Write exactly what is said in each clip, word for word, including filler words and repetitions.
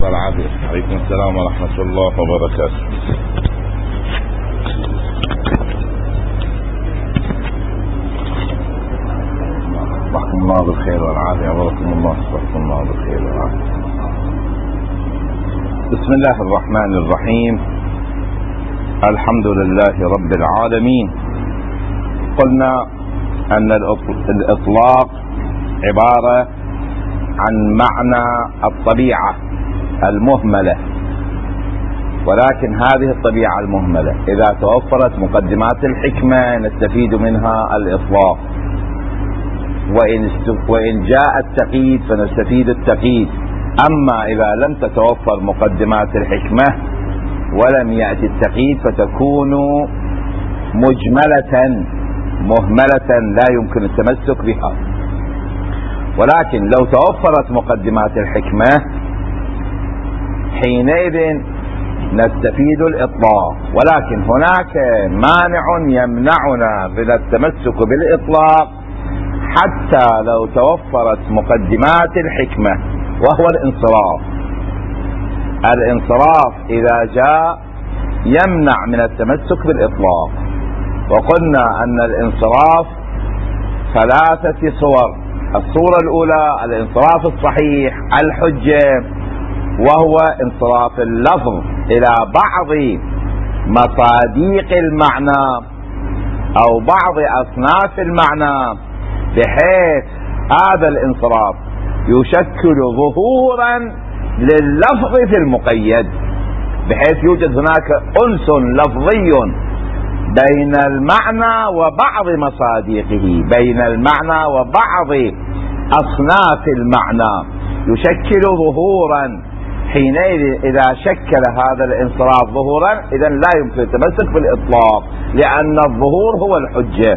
والعافية. عليكم السلام ورحمة الله وبركاته. صبحكم الله بالخير والعافية. وبركم الله صبحكم الله بالخير والعافية. بسم الله الرحمن الرحيم. الحمد لله رب العالمين. قلنا أن الإطلاق عبارة عن معنى الطبيعة المهملة، ولكن هذه الطبيعة المهملة إذا توفرت مقدمات الحكمة نستفيد منها الإطلاق، وإن, وإن جاء التقييد فنستفيد التقييد. أما إذا لم تتوفر مقدمات الحكمة ولم يأتي التقييد فتكون مجملة مهملة لا يمكن التمسك بها. ولكن لو توفرت مقدمات الحكمة حينئذ نستفيد الإطلاق، ولكن هناك مانع يمنعنا من التمسك بالإطلاق حتى لو توفرت مقدمات الحكمة، وهو الانصراف. الانصراف إذا جاء يمنع من التمسك بالإطلاق. وقلنا أن الانصراف ثلاثة صور. الصورة الأولى الانصراف الصحيح الحجة، وهو انصراف اللفظ إلى بعض مصادق المعنى أو بعض أصناف المعنى، بحيث هذا الانصراف يشكل ظهورا لللفظ في المقيد، بحيث يوجد هناك أنس لفظي بين المعنى وبعض مصادقه، بين المعنى وبعض أصناف المعنى، يشكل ظهورا. حينئذ إذا شكل هذا الانصراف ظهورا إذا لا يمكن التمسك بالإطلاق، لأن الظهور هو الحجة.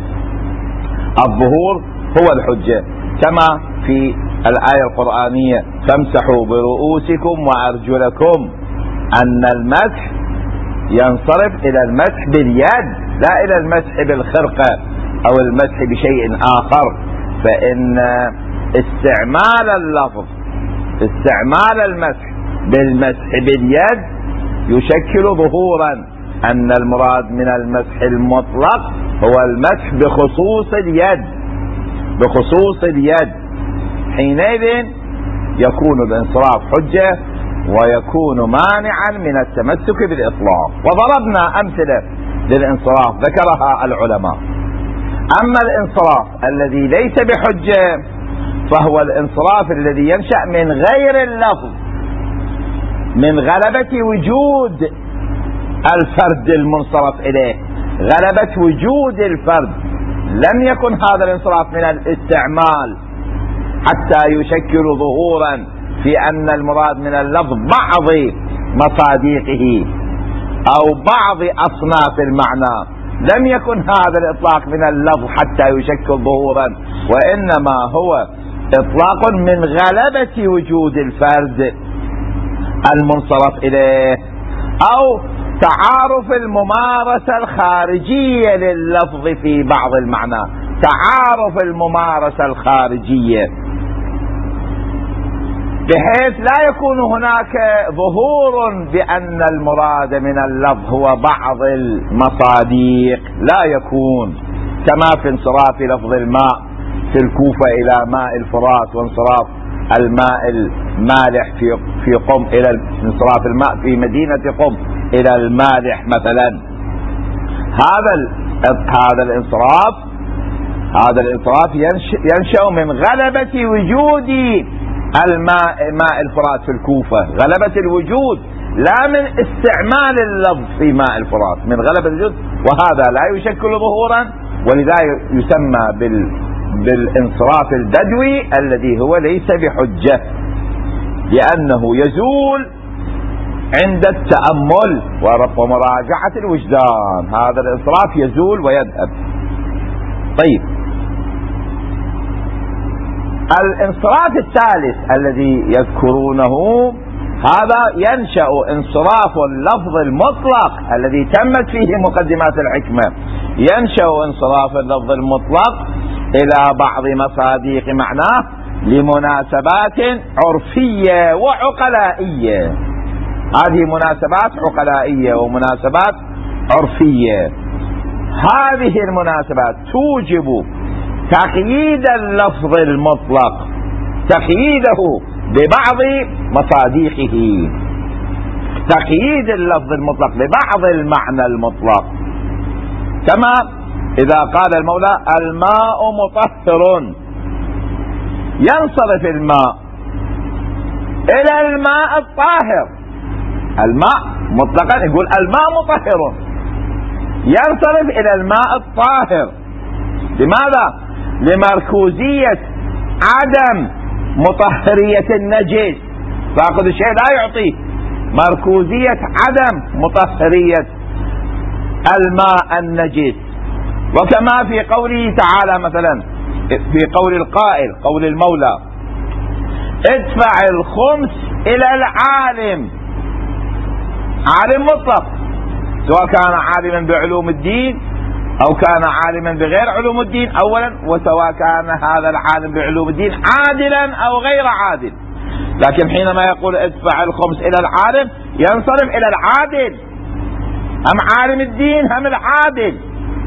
الظهور هو الحجة، كما في الآية القرآنية فامسحوا برؤوسكم وأرجلكم، أن المسح ينصرف إلى المسح باليد لا إلى المسح بالخرقة أو المسح بشيء آخر. فإن استعمال اللفظ استعمال المسح بالمسح باليد يشكل ظهورا أن المراد من المسح المطلق هو المسح بخصوص اليد بخصوص اليد حينئذ يكون الانصراف حجة ويكون مانعا من التمسك بالإطلاق. وضربنا أمثلة للانصراف ذكرها العلماء. أما الانصراف الذي ليس بحجة فهو الانصراف الذي ينشأ من غير اللفظ، من غلبة وجود الفرد المنصرف إليه، غلبة وجود الفرد. لم يكن هذا الانصراف من الاستعمال حتى يشكل ظهورا في أن المراد من اللفظ بعض مصادقه أو بعض أصناف المعنى. لم يكن هذا الإطلاق من اللفظ حتى يشكل ظهورا، وإنما هو إطلاق من غلبة وجود الفرد المنصرف إليه، أو تعارف الممارسة الخارجية لللفظ في بعض المعنى، تعارف الممارسة الخارجية، بحيث لا يكون هناك ظهور بأن المراد من اللفظ هو بعض المصادق، لا يكون، كما في انصراف لفظ الماء في الكوفة إلى ماء الفرات، وانصراف الماء المالح في في قم إلى انصراف الماء في مدينة قم إلى المالح مثلا. هذا هذا الانصراف هذا الانصراف ينشأ من غلبة وجود الماء ماء الفرات في الكوفة، غلبة الوجود، لا من استعمال اللفظ في ماء الفرات، من غلبة الوجود. وهذا لا يشكل ظهورا، ولذا يسمى بال بالانصراف البدوي الذي هو ليس بحجة، لأنه يزول عند التأمل ومراجعة الوجدان. هذا الانصراف يزول ويذهب. طيب، الانصراف الثالث الذي يذكرونه هذا ينشأ انصراف اللفظ المطلق الذي تمت فيه مقدمات الحكمة، ينشأ انصراف اللفظ المطلق إلى بعض مصادق معناه لمناسبات عرفية وعقلائية. هذه مناسبات عقلائية ومناسبات عرفية. هذه المناسبات توجب تقييد اللفظ المطلق، تقييده ببعض مصادقه، تقييد اللفظ المطلق ببعض المعنى المطلق. كما إذا قال المولى الماء مطهر، ينصرف الماء إلى الماء الطاهر. الماء مطلقا يقول الماء مطهر، ينصرف إلى الماء الطاهر. لماذا؟ لمركوزية عدم مطهرية النجس. فاقد الشيء لا يعطيه مركوزية عدم مطهرية الماء النجس. وكما في قوله تعالى مثلا في قول القائل، قول المولى ادفع الخمس إلى العالم، عالم مطلق، سواء كان عالما بعلوم الدين أو كان عالما بغير علوم الدين أولا، وسواء كان هذا العالم بعلوم الدين عادلا أو غير عادل. لكن حينما يقول ادفع الخمس إلى العالم ينصرف إلى العادل، أم عالم الدين هم العادل،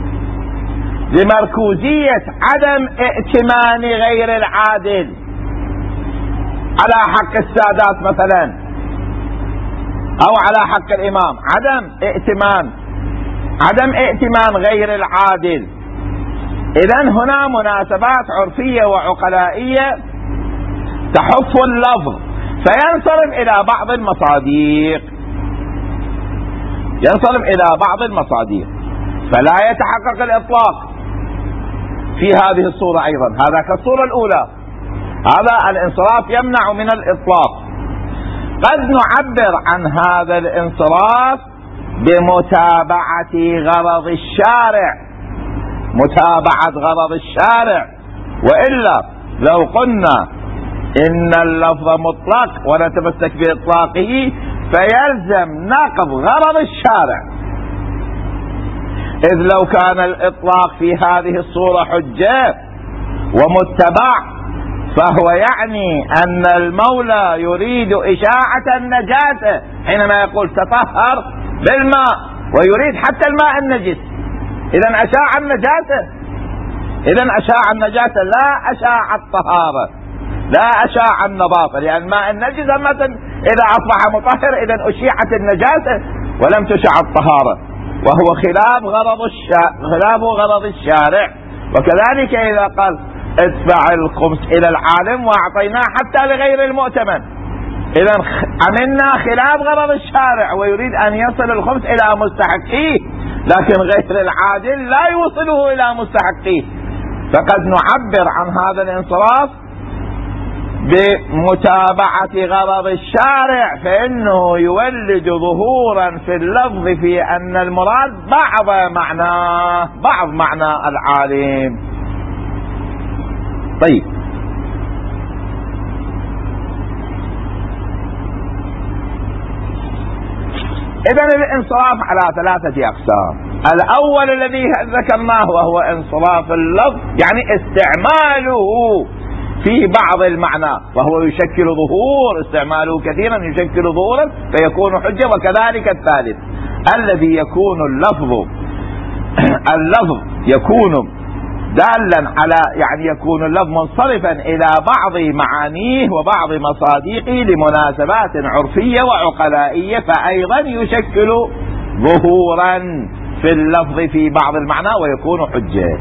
لمركوزية عدم ائتمان غير العادل على حق السادات مثلا أو على حق الإمام، عدم ائتمان عدم ائتمان غير العادل. إذن هنا مناسبات عرفية وعقلائية تحف اللفظ فينصرف إلى بعض المصادق، ينصرف إلى بعض المصادق، فلا يتحقق الإطلاق في هذه الصورة أيضا. هذا كالصورة الأولى، هذا الانصراف يمنع من الإطلاق. قد نعبر عن هذا الانصراف بمتابعة غرض الشارع، متابعة غرض الشارع. وإلا لو قلنا إن اللفظ مطلق ونتمسك بإطلاقه فيلزم نقض غرض الشارع، إذ لو كان الإطلاق في هذه الصورة حجة ومتبع فهو يعني أن المولى يريد إشاعة النجاسة حينما يقول تطهر بالماء، ويريد حتى الماء النجس. إذن أشاع النجاسة، إذن أشاع النجاسة لا أشاع الطهارة، لا أشاع النظافة، لأن الماء النجس إذا أصبح مطهر إذن أشيعت النجاسة ولم تشع الطهارة، وهو خلاف غرض الشارع، خلاف غرض الشارع. وكذلك إذا قال ادفع الخمس إلى العالم وأعطيناه حتى لغير المؤتمن، إذا عملنا خلاف غرض الشارع ويريد أن يصل الخمس إلى مستحقيه، لكن غير العادل لا يوصله إلى مستحقيه. فقد نعبر عن هذا الانصراف بمتابعة غرض الشارع، فإنه يولد ظهورا في اللفظ في أن المراد بعض معناه، بعض معنى العالم. طيب، إذن الانصراف على ثلاثة أقسام. الأول الذي ذكرناه وهو انصراف اللفظ، يعني استعماله في بعض المعنى، وهو يشكل ظهور، استعماله كثيرا يشكل ظهورا فيكون حجة. وكذلك الثالث الذي يكون اللفظ اللفظ يكون دالا على، يعني يكون اللفظ منصرفا إلى بعض معانيه وبعض مصادقه لمناسبات عرفية وعقلائية، فأيضا يشكل ظهورا في اللفظ في بعض المعنى ويكون حجة.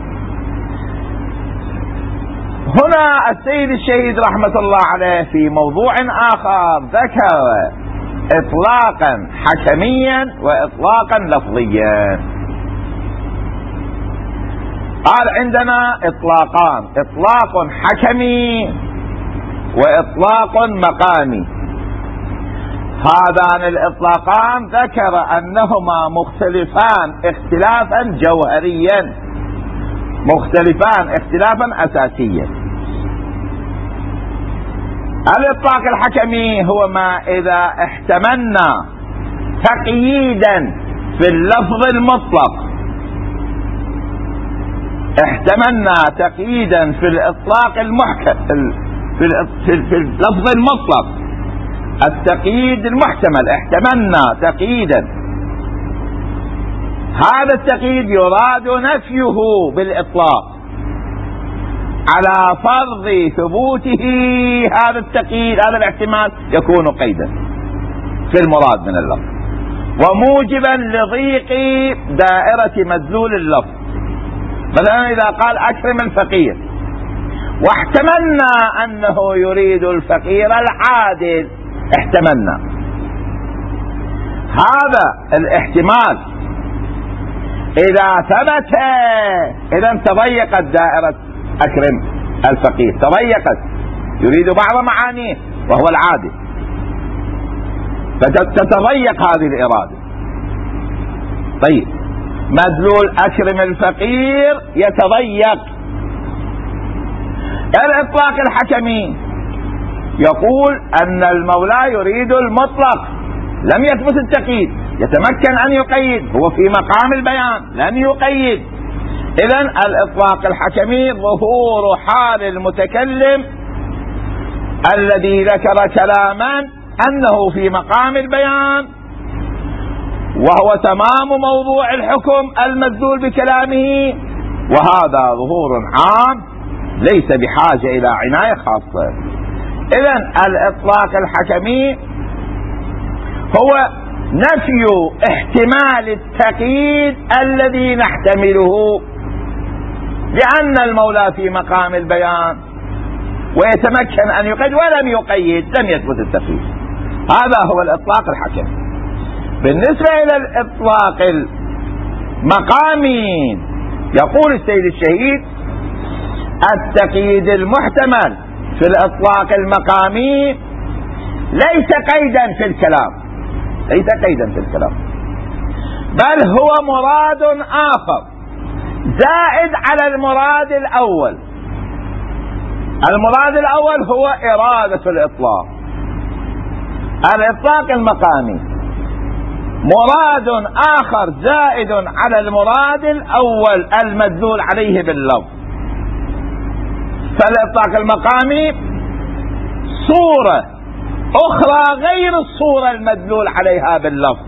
هنا السيد الشهيد رحمة الله عليه في موضوع آخر ذكر إطلاقا حكميا وإطلاقا لفظيا. قال عندنا إطلاقان، إطلاق حكمي وإطلاق مقامي. هذان الإطلاقان ذكر أنهما مختلفان اختلافا جوهريا، مختلفان اختلافا أساسيا. الإطلاق الحكمي هو ما إذا احتملنا تقييدا في اللفظ المطلق، احتملنا تقييدا في الإطلاق المحكم في اللفظ المطلق التقييد المحتمل، احتملنا تقييدا، هذا التقييد يراد نفيه بالإطلاق على فرض ثبوته. هذا التقييد، هذا الاحتمال يكون قيدا في المراد من اللفظ وموجبا لضيق دائرة مدلول اللفظ. مثلا إذا قال أكرم الفقير واحتملنا أنه يريد الفقير العادل، احتملنا هذا الاحتمال إذا ثبت إذا تضيقت دائرة أكرم الفقير، تضيقت، يريد بعض معانيه وهو العادل، فتتضيق هذه الإرادة. طيب مدلول أكرم الفقير يتضيق. الإطلاق الحكمي يقول أن المولى يريد المطلق، لم يثبت التقييد، يتمكن أن يقيد، هو في مقام البيان لم يقيد. إذن الإطلاق الحكمي ظهور حال المتكلم الذي ذكر كلاما أنه في مقام البيان وهو تمام موضوع الحكم المدلول بكلامه، وهذا ظهور عام ليس بحاجة إلى عناية خاصة. إذن الإطلاق الحكمي هو نفي احتمال التقييد الذي نحتمله، لأن المولى في مقام البيان ويتمكن أن يقيد ولم يقيد، لم يثبت التقييد. هذا هو الإطلاق الحكمي. بالنسبة إلى الإطلاق المقامي يقول السيد الشهيد التقييد المحتمل في الإطلاق المقامي ليس قيدا في الكلام، ليس قيدا في الكلام، بل هو مراد آخر زائد على المراد الأول. المراد الأول هو إرادة الإطلاق. الإطلاق المقامي مراد آخر زائد على المراد الأول المدلول عليه باللفظ. فالإطلاق المقامي صورة أخرى غير الصورة المدلول عليها باللفظ.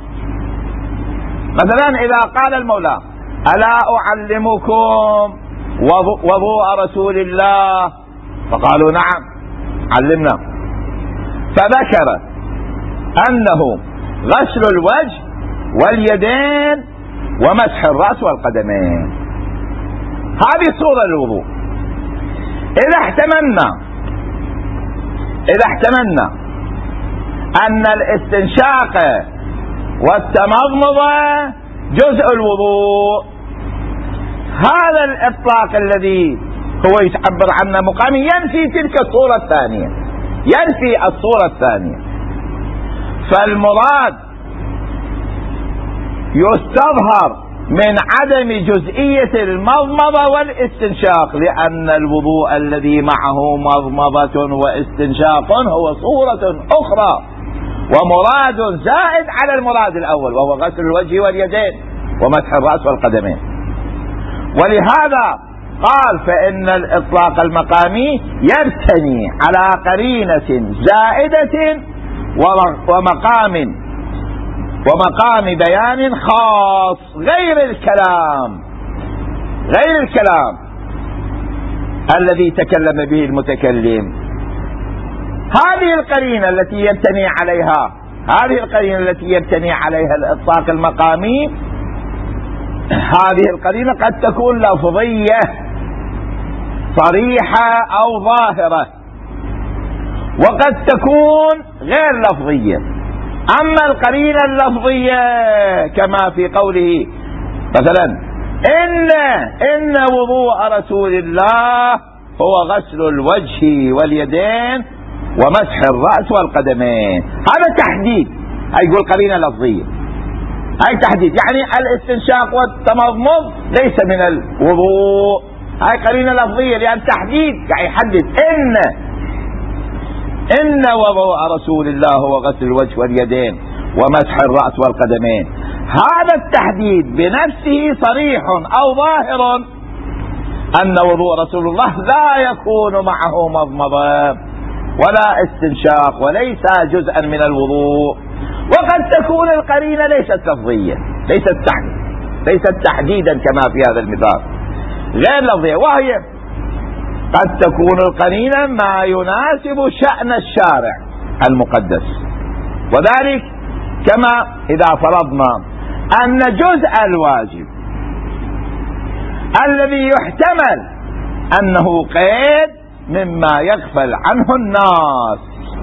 مثلا إذا قال المولى ألا أعلمكم وضوء رسول الله، فقالوا نعم علمنا، فذكر أنه غسل الوجه واليدين ومسح الرأس والقدمين، هذه صورة الوضوء. إذا احتملنا إذا احتملنا أن الاستنشاق والتمضمضة جزء الوضوء، هذا الإطلاق الذي هو يتعبر عنه مقامي ينفي تلك الصورة الثانية، ينفي الصورة الثانية. فالمراد يستظهر من عدم جزئية المضمضة والاستنشاق، لأن الوضوء الذي معه مضمضة واستنشاق هو صورة أخرى ومراد زائد على المراد الأول، وهو غسل الوجه واليدين ومسح الرأس والقدمين. ولهذا قال فإن الإطلاق المقامي يبتني على قرينة زائدة ومقام ومقام بيان خاص غير الكلام غير الكلام الذي تكلم به المتكلم. هذه القرينة التي يبتني عليها هذه القرينة التي يبتني عليها الإطلاق المقامي، هذه القرينة قد تكون لفظية صريحة أو ظاهرة، وقد تكون غير لفظية. أما القرينة اللفظية كما في قوله مثلا إن إن وضوء رسول الله هو غسل الوجه واليدين ومسح الرأس والقدمين، هذا تحديد، هاي يقول قرينة لفظية، هاي تحديد، يعني الاستنشاق والتمضمض ليس من الوضوء، هاي قرينة لفظية لأن تحديد، يعني يحدد إن إن وضوء رسول الله هو غسل الوجه واليدين ومسح الرأس والقدمين. هذا التحديد بنفسه صريح أو ظاهر أن وضوء رسول الله لا يكون معه مضمضة ولا استنشاق وليس جزءا من الوضوء. وقد تكون القرينة ليست لفظية، ليست تحديد ليست تحديدا كما في هذا المثال، غير لفظية، وهي قد تكون القرينة ما يناسب شأن الشارع المقدس. وذلك كما إذا فرضنا أن جزء الواجب الذي يحتمل أنه قيد مما يغفل عنه الناس،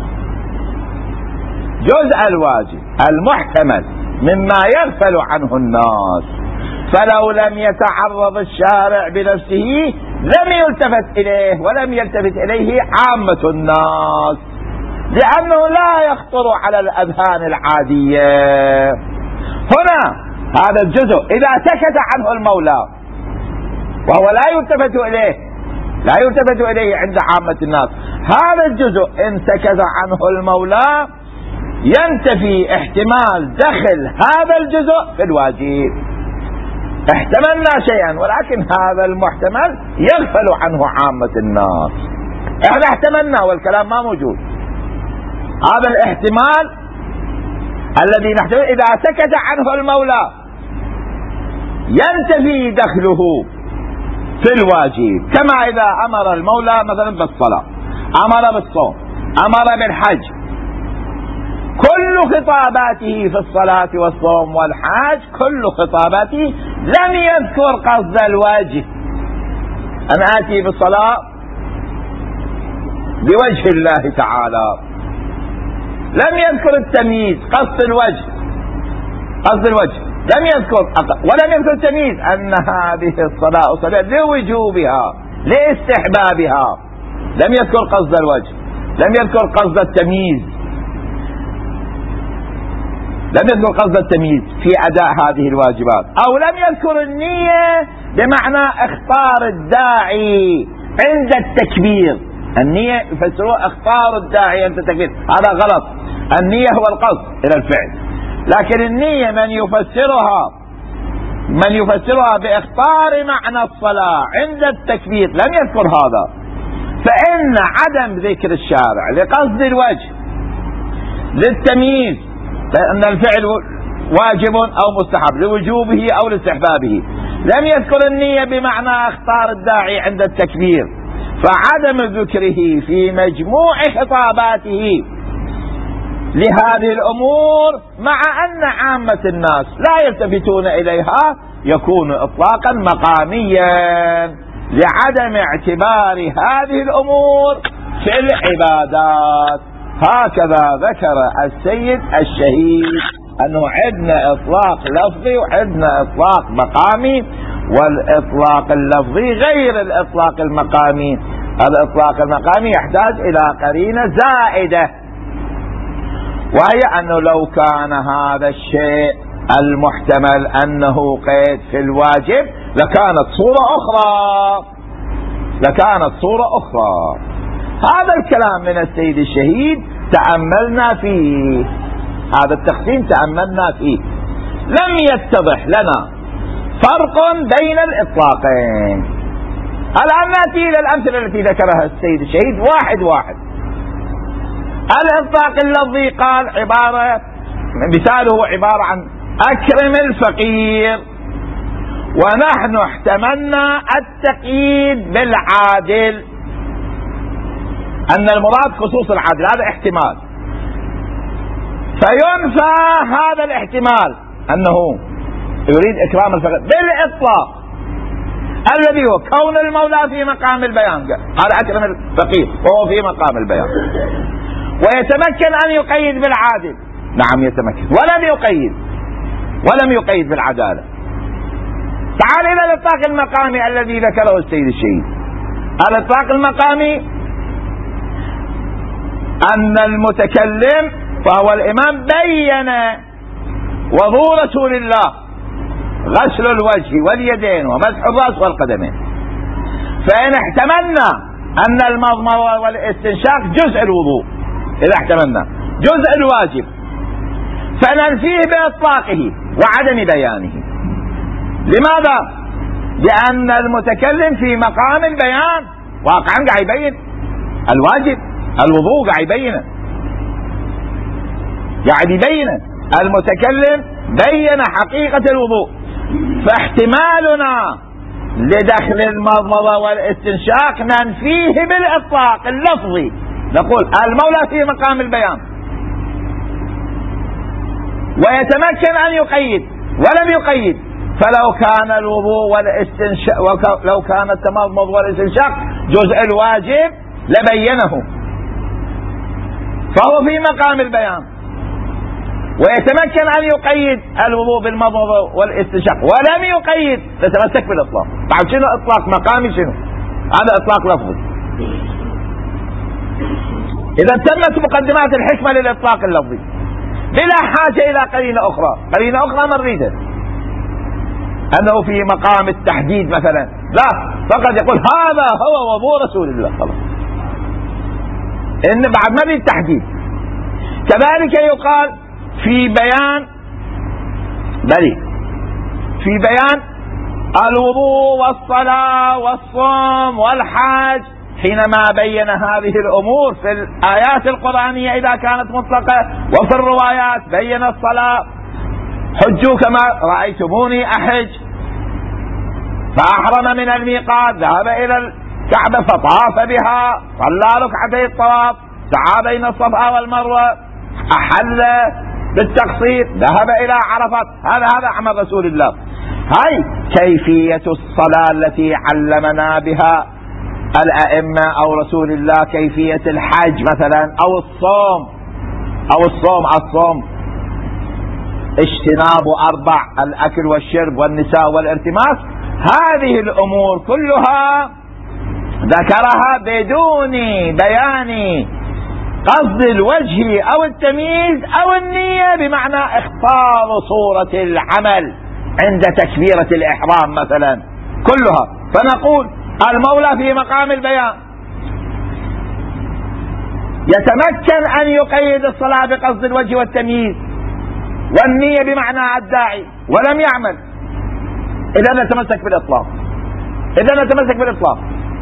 جزء الواجب المحتمل مما يغفل عنه الناس، فلو لم يتعرض الشارع بنفسه لم يلتفت إليه ولم يلتفت إليه عامة الناس، لأنه لا يخطر على الأذهان العادية. هنا هذا الجزء إذا سكت عنه المولى وهو لا يلتفت إليه لا يلتفت إليه عند عامة الناس، هذا الجزء إن سكت عنه المولى ينتفي احتمال دخل هذا الجزء في الواجب. احتملنا شيئا ولكن هذا المحتمل يغفل عنه عامة الناس، احنا احتملنا والكلام ما موجود. هذا الاحتمال الذي نحتمل إذا سكت عنه المولى ينتفي دخله في الواجب، كما إذا أمر المولى مثلا بالصلاة، أمر بالصوم، أمر بالحج، كل خطاباته في الصلاة والصوم والحج كل خطاباته لم يذكر قصد الوجه، أنا آتي بالصلاة بوجه الله تعالى، لم يذكر التمييز قصد الوجه قصد الوجه لم يذكر، ولم يذكر التمييز أن هذه الصلاة صلاة لوجوبها لاستحبابها، لم يذكر قصد الوجه، لم يذكر قصد التمييز لم يذكر قصد التمييز في أداء هذه الواجبات، أو لم يذكر النية بمعنى اختار الداعي عند التكبير. النية يفسروها اختار الداعي عند التكبير، هذا غلط. النية هو القصد إلى الفعل، لكن النية من يفسرها من يفسرها باختار معنى الصلاة عند التكبير لم يذكر هذا، فإن عدم ذكر الشارع لقصد الوجه للتمييز لأن الفعل واجب أو مستحب لوجوبه أو لاستحبابه، لم يذكر النية بمعنى اختار الداعي عند التكبير، فعدم ذكره في مجموع خطاباته لهذه الأمور مع أن عامة الناس لا يلتفتون إليها يكون إطلاقا مقاميا لعدم اعتبار هذه الأمور في العبادات. هكذا ذكر السيد الشهيد أنه عندنا إطلاق لفظي وعندنا إطلاق مقامي، والإطلاق اللفظي غير الإطلاق المقامي. الإطلاق المقامي يحتاج إلى قرينة زائدة، وهي أنه لو كان هذا الشيء المحتمل أنه قيد في الواجب لكانت صورة أخرى لكانت صورة أخرى هذا الكلام من السيد الشهيد تأملنا فيه، هذا التقسيم تأملنا فيه، لم يتضح لنا فرق بين الإطلاقين. الآن نأتي إلى الأمثلة التي ذكرها السيد الشهيد واحد واحد. الإطلاق اللفظي قال عبارة مثاله عبارة عن أكرم الفقير، ونحن احتملنا التقييد بالعادل، أن المراد خصوص العادل، هذا احتمال، فينفى هذا الاحتمال أنه يريد إكرام الفقير بالإطلاق الذي هو كون المولى في مقام البيان، قال أكرم الفقير وهو في مقام البيان، ويتمكن أن يقيد بالعادل، نعم يتمكن، ولم يقيد ولم يقيد بالعدالة. تعال إلى الإطلاق المقامي الذي ذكره السيد الشهيد. الإطلاق المقامي أن المتكلم فهو الإمام بين وضوء رسول الله غسل الوجه واليدين ومسح الرأس والقدمين، فإن احتملنا أن المضمضة والاستنشاق جزء الوضوء، إذا احتملنا جزء الواجب فننفيه بإطلاقه وعدم بيانه. لماذا؟ لأن المتكلم في مقام البيان واقعا قاعد يبين الواجب، الوضوء قاعد يبينه، قاعد يبينه المتكلم، بين حقيقة الوضوء. فاحتمالنا لدخل المضمضة والاستنشاق ننفيه بالإطلاق اللفظي، نقول المولى في مقام البيان، ويتمكن أن يقيد ولم يقيد. فلو كان الوضوء والاستنشاق، لو كان التمضمض والاستنشاق جزء الواجب لبينه، فهو في مقام البيان، ويتمكن أن يقيد الوضوء بالمضمضة والاستنشاق ولم يقيد، تتمسك بالإطلاق. بعد شنو إطلاق مقامي؟ شنو هذا؟ إطلاق لفظي. إذا تمت مقدمات الحكمة للإطلاق اللفظي بلا حاجة إلى قرينة أخرى. قرينة أخرى مريدة أنه في مقام التحديد مثلا، لا، فقط يقول هذا هو وضوء رسول الله، خلاص، إن بعد ما في التحديد. كذلك يقال في بيان بلي في بيان الوضوء والصلاة والصوم والحج، حينما بين هذه الأمور في الآيات القرآنية إذا كانت مطلقة، وفي الروايات بين الصلاة، حجوا كما رأيتموني أحج، فأحرم من الميقات، ذهب إلى الكعبة فطاف بها، صلى ركعتي الطواف، سعى بين الصفا والمروة، أحل بالتقصير، ذهب إلى عرفات. هذا هذا عمل رسول الله. هاي كيفية الصلاة التي علمنا بها الأئمة أو رسول الله، كيفية الحج مثلا، أو الصوم أو الصوم الصوم اجتناب أربع، الأكل والشرب والنساء والارتماس. هذه الأمور كلها ذكرها بدون بيان قصد الوجه أو التمييز أو النية، بمعنى اختار صورة العمل عند تكبيرة الإحرام مثلا، كلها. فنقول المولى في مقام البيان يتمكن أن يقيد الصلاة بقصد الوجه والتمييز والنية بمعنى الداعي، ولم يعمل، إذا نتمسك بالإطلاق، إذا نتمسك بالإطلاق.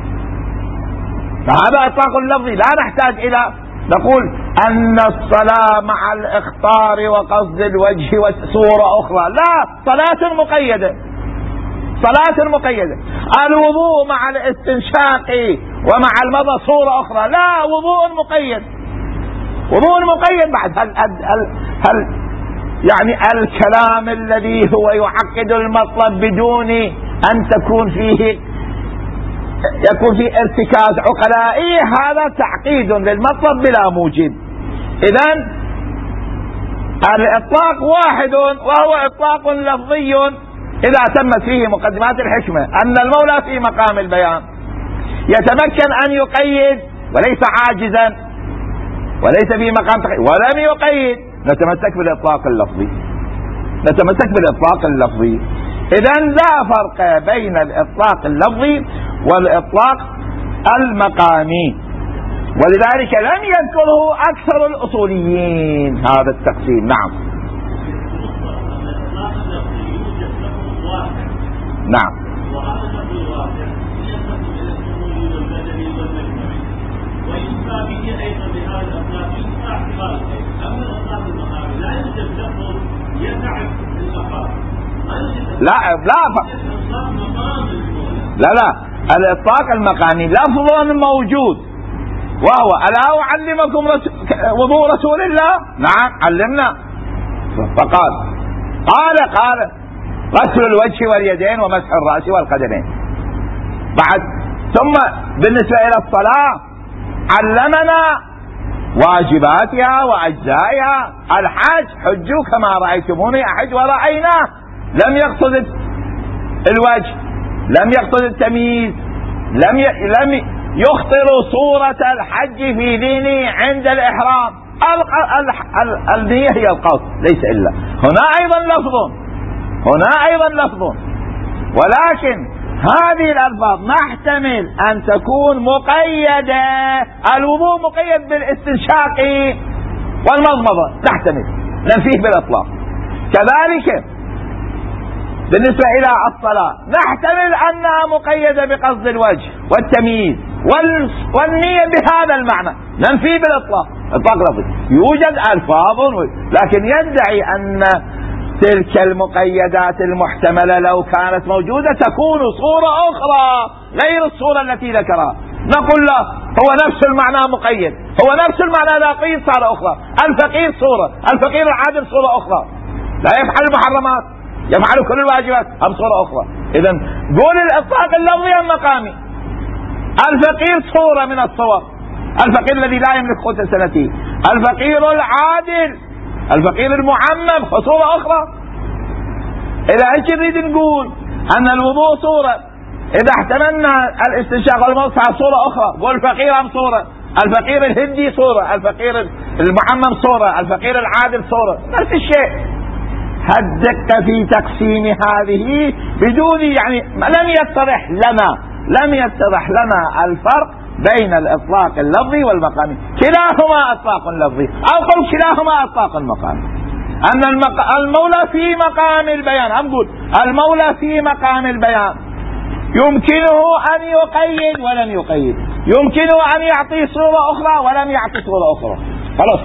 فهذا إطلاق لفظي، لا نحتاج إلى نقول أن الصلاة مع الإخطار وقصد الوجه وصورة أخرى، لا، صلاة مقيدة، صلاة مقيدة. الوضوء مع الاستنشاق ومع المضى صورة أخرى، لا، وضوء مقيد، وضوء مقيد. بعد هل, هل, هل, هل يعني الكلام الذي هو يعقد المطلب بدون أن تكون فيه يكون فيه ارتكاز عقلائي، هذا تعقيد للمطلب بلا موجب. إذن الإطلاق واحد، وهو إطلاق لفظي إذا تمت فيه مقدمات الحكمة، أن المولى في مقام البيان يتمكن أن يقيد وليس عاجزا، وليس في مقام تقييد ولم يقيد، نتمسك بالإطلاق اللفظي، نتمسك بالإطلاق اللفظي. إذن لا فرق بين الإطلاق اللفظي والإطلاق المقامي، ولذلك لم يذكره أكثر الأصوليين هذا التقسيم. نعم نعم لا لا لا لا الإطلاق المقامي لفظ موجود، وهو ألا أعلمكم وضوء رسول الله؟ نعم علمنا. فقال قال قال غسل الوجه واليدين ومسح الرأس والقدمين. بعد ثم بالنسبة إلى الصلاة علمنا واجباتها وأجزائها. الحج حجوا كما رأيتموني أحج ورأيناه، لم يقصد الوجه، لم يقصد التمييز، لم ي... لم يخطر صورة الحج في ذهني عند الإحرام. النية هي القصد ليس إلا. هنا أيضا لفظ، هنا أيضا لفظ، ولكن هذه الألفاظ نحتمل أن تكون مقيدة. الوضوء مقيد بالاستنشاق والمضمضة، نحتمل ننفيه بالإطلاق. كذلك بالنسبة إلى الصلاة نحتمل أنها مقيدة بقصد الوجه والتمييز والنية بهذا المعنى، ننفي بالإطلاق إطلاق لفظي. يوجد ألفاظ لكن يدعي أن تلك المقيدات المحتملة لو كانت موجودة تكون صورة أخرى غير الصورة التي ذكرها. نقول لا، هو نفس المعنى مقيد، هو نفس المعنى لاقي صورة أخرى. الفقير صورة، الفقير العادل صورة أخرى، لا يفعل المحرمات يفعل كل الواجبات هم صورة أخرى. إذا قول الإطلاق اللفظي المقامي. الفقير صورة من الصور، الفقير الذي لا يملك قوت سنته، الفقير العادل، الفقير المعمم صورة أخرى. إذا هيك نريد نقول أن الوضوء صورة، إذا احتملنا الاستنشاق والمسح صورة أخرى، والفقير هم صورة، الفقير الهندي صورة، الفقير المعمم صورة، الفقير العادل صورة، نفس الشيء. الدقة في تقسيم هذه بدون يعني لم يتضح لنا لم يتضح لنا الفرق بين الإطلاق اللفظي والمقامي. كلاهما إطلاق لفظي، أو قل كلاهما إطلاق مقامي. أن المولى في مقام البيان، أقول المولى في مقام البيان يمكنه أن يقيد ولم يقيد، يمكنه أن يعطي صورة أخرى ولم يعطي صورة أخرى. خلاص،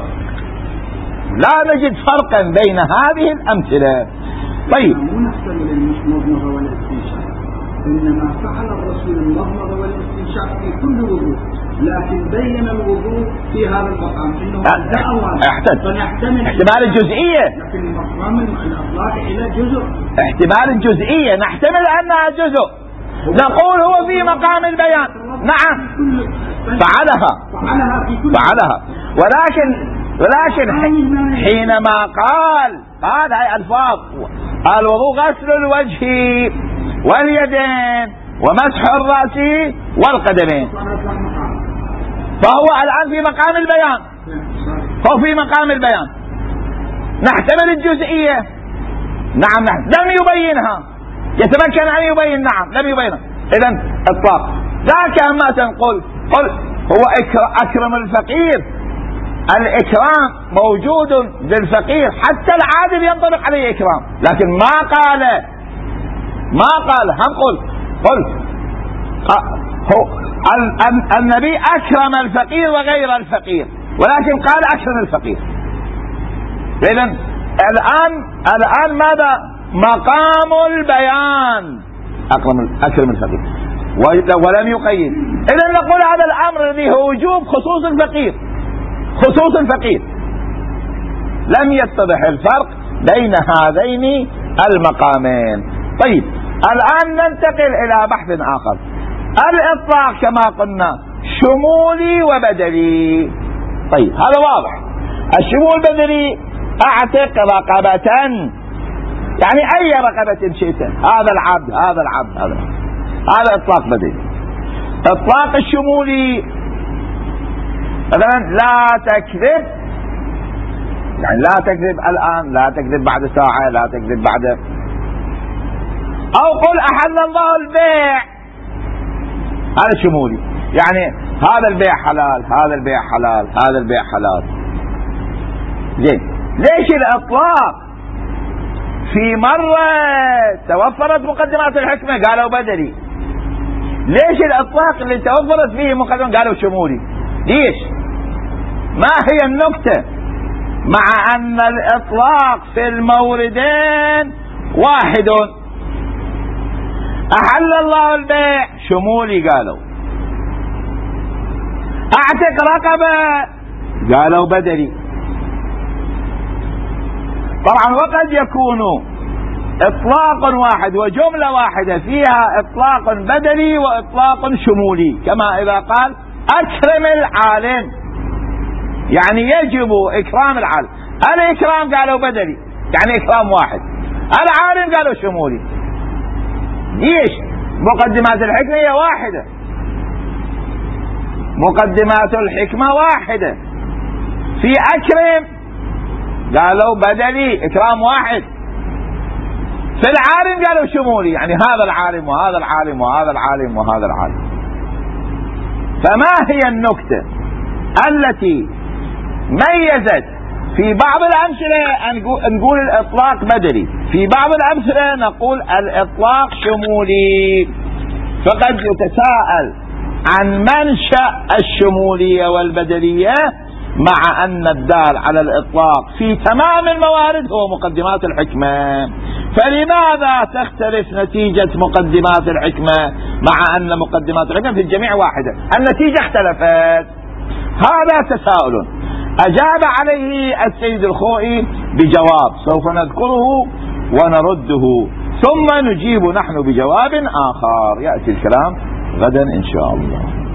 لا نجد فرقا بين هذه الأمثلة. طيب، مو نحتمل المضمضة والاستنشاق، إنما فعل الرسول المضمضة والاستنشاق في كل وضوء، لكن بين الوضوء في هذا المقام إنه احتمال احتمال الجزئية، لكن المقام الإطلاق إلى جزء، احتمال الجزئية نحتمل أنها جزء، نقول هو في مقام البيان. نعم، فعلها فعلها في كل فعلها ولكن ولكن حينما قال قال هاي ألفاظ الوضوء غسل الوجه واليدين ومسح الرأس والقدمين، فهو الآن في مقام البيان، هو في مقام البيان. نحتمل الجزئية، نعم نعم لم يبينها، يتمكن أن يبين، نعم لم يبينها. إذن إطلاق ذاك أما تنقل قل هو أكرم الفقير، الإكرام موجود للفقير، حتى العادل ينطبق عليه إكرام، لكن ما قال ما قال هم قل قل هو النبي أكرم الفقير وغير الفقير، ولكن قال أكرم الفقير. إذن الآن الآن ماذا؟ مقام البيان أكرم أكرم الفقير ولم يقيد. إذن نقول هذا الأمر الذي هو وجوب خصوص الفقير، خصوص الفقير، لم يتضح الفرق بين هذين المقامين. طيب، الآن ننتقل إلى بحث آخر. الإطلاق كما قلنا شمولي وبدلي. طيب، هذا واضح. الشمول بدلي أعتق رقبة، يعني أي رقبة شئت، هذا العبد هذا العبد هذا هذا إطلاق بدلي. إطلاق الشمولي مثلا لا تكذب، يعني لا تكذب الآن، لا تكذب بعد ساعة، لا تكذب بعد، أو قل أحل الله البيع، هذا شمولي، يعني هذا البيع حلال، هذا البيع حلال، هذا البيع حلال. زين، ليش الإطلاق في مرة توفرت مقدمات الحكمة قالوا بدلي، ليش الإطلاق اللي توفرت فيه مقدمات قالوا شمولي؟ ليش؟ ما هي النكتة مع أن الإطلاق في الموردين واحد؟ أحل الله البيع شمولي قالوا، أعتق رقبة قالوا بدلي. طبعا وقد يكون إطلاق واحد وجملة واحدة فيها إطلاق بدلي وإطلاق شمولي، كما إذا قال أكرم العالم، يعني يجب إكرام العالم. الإكرام قالوا بدلي، يعني إكرام واحد. العالم قالوا شمولي. ليش؟ مقدمات الحكمة هي واحدة، مقدمات الحكمة واحدة. في أكرم قالوا بدلي، إكرام واحد. في العالم قالوا شمولي، يعني هذا العالم وهذا العالم وهذا العالم وهذا العالم. فما هي النكتة التي ميزت في بعض الأمثلة نقول الإطلاق بدلي، في بعض الأمثلة نقول الإطلاق شمولي؟ فقد يتساءل عن منشأ الشمولية والبدلية، مع أن الدال على الإطلاق في تمام الموارد هو مقدمات الحكمة. فلماذا تختلف نتيجة مقدمات الحكمة مع أن مقدمات الحكمة في الجميع واحدة؟ النتيجة اختلفت. هذا تساؤل أجاب عليه السيد الخوئي بجواب سوف نذكره ونرده، ثم نجيب نحن بجواب آخر. يأتي الكلام غدا إن شاء الله.